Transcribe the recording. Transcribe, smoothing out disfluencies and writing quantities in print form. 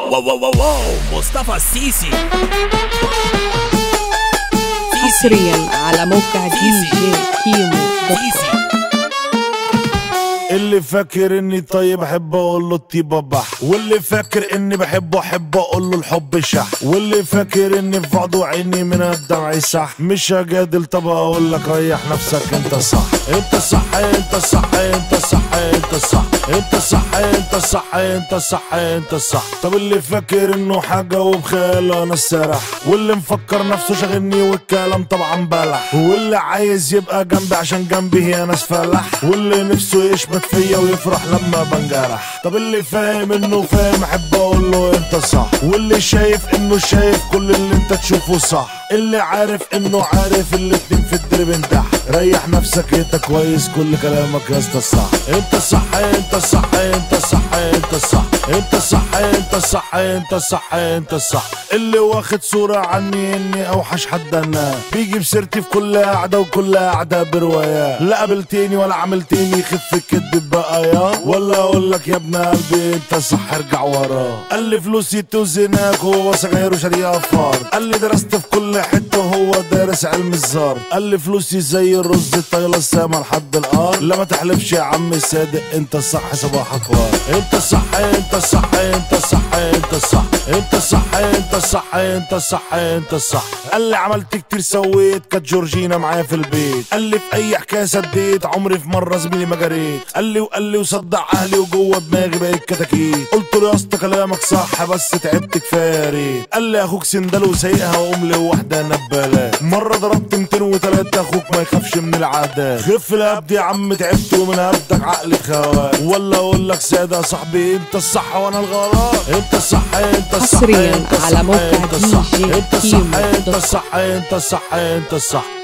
مصطفى السيسي حصريا على موقع دي جي كيمو. اللي فاكر اني طيب احب اقول له الطيبه بح، واللي فاكر اني بحبه احب اقول له الحب شح، واللي فاكر اني في بعضه عيني من الدمع صح. مش هجادل، طب اقول لك ريح نفسك، انت صح انت صح انت صح انت صح انت صح انت صح انت صح انت صح انت صح. طب اللي فاكر انه حاجه وبخياله انا السرح، واللي مفكر نفسه شاغلني والكلام طبعا بلح، واللي عايز يبقى جنبي عشان جنبي هي ناس فلح، واللي نفسه يشمت فيا ويفرح لما بنجرح. طب اللي فاهم انه فاهم احب اقول له انت صح، واللي شايف انه شايف كل اللي انت تشوفه صح، اللي عارف انه عارف الاتنين في الدرب انتح. ريح نفسك انت كويس، كل كلامك يا اسطى صح انت صح انت صح انت صح انت صح انت صح انت صح انت صح انت صح. اللي واخد صورة عني اني اوحش حد انا، بيجي بسيرتي في كل قعدة وكل قعدة برواية. لا قابلتني ولا عملتني خف الكدب بقى يا، ولا اقول لك يا ابن قلبي انت صح ارجع وراه. قال لي فلوسي توزنك وهو سجاير وشاريها فار، قال لي درست في كل حتة وهو دارس علم الزار، قال لي فلوسي زي الرز طايله السما لحد القار. لا ما تحلفش يا عم صادق، انت صح صباحك وار. انت صح انت صح انت صح انت صح انت صح انت صح انت صح انت صح. قال لي عملت كتير سويت، كانت جورجينا معايا في البيت، قال لي في اي حكايه سديت عمري في مره زميلي ما جريت، قال لي وقال لي وصدع اهلي وجوه دماغي بقيت كتاكيت. قلت له يا اسطى كلامك صح بس تعبت كفايه يا ريت. قال لي اخوك سندال وسايقها وقوم لي واحده نبالات، مره ضربت 203 اخوك ما يخافش من العادات. خف الهبد يا عم تعبت ومن هبدك عقلي خوات، ولا اقول لك ساده يا صاحبي انت الصح وانا الغلط. انت صح انت صح حصريا على موقع دي جي انت صح كيمو. انت صح انت صح انت صح.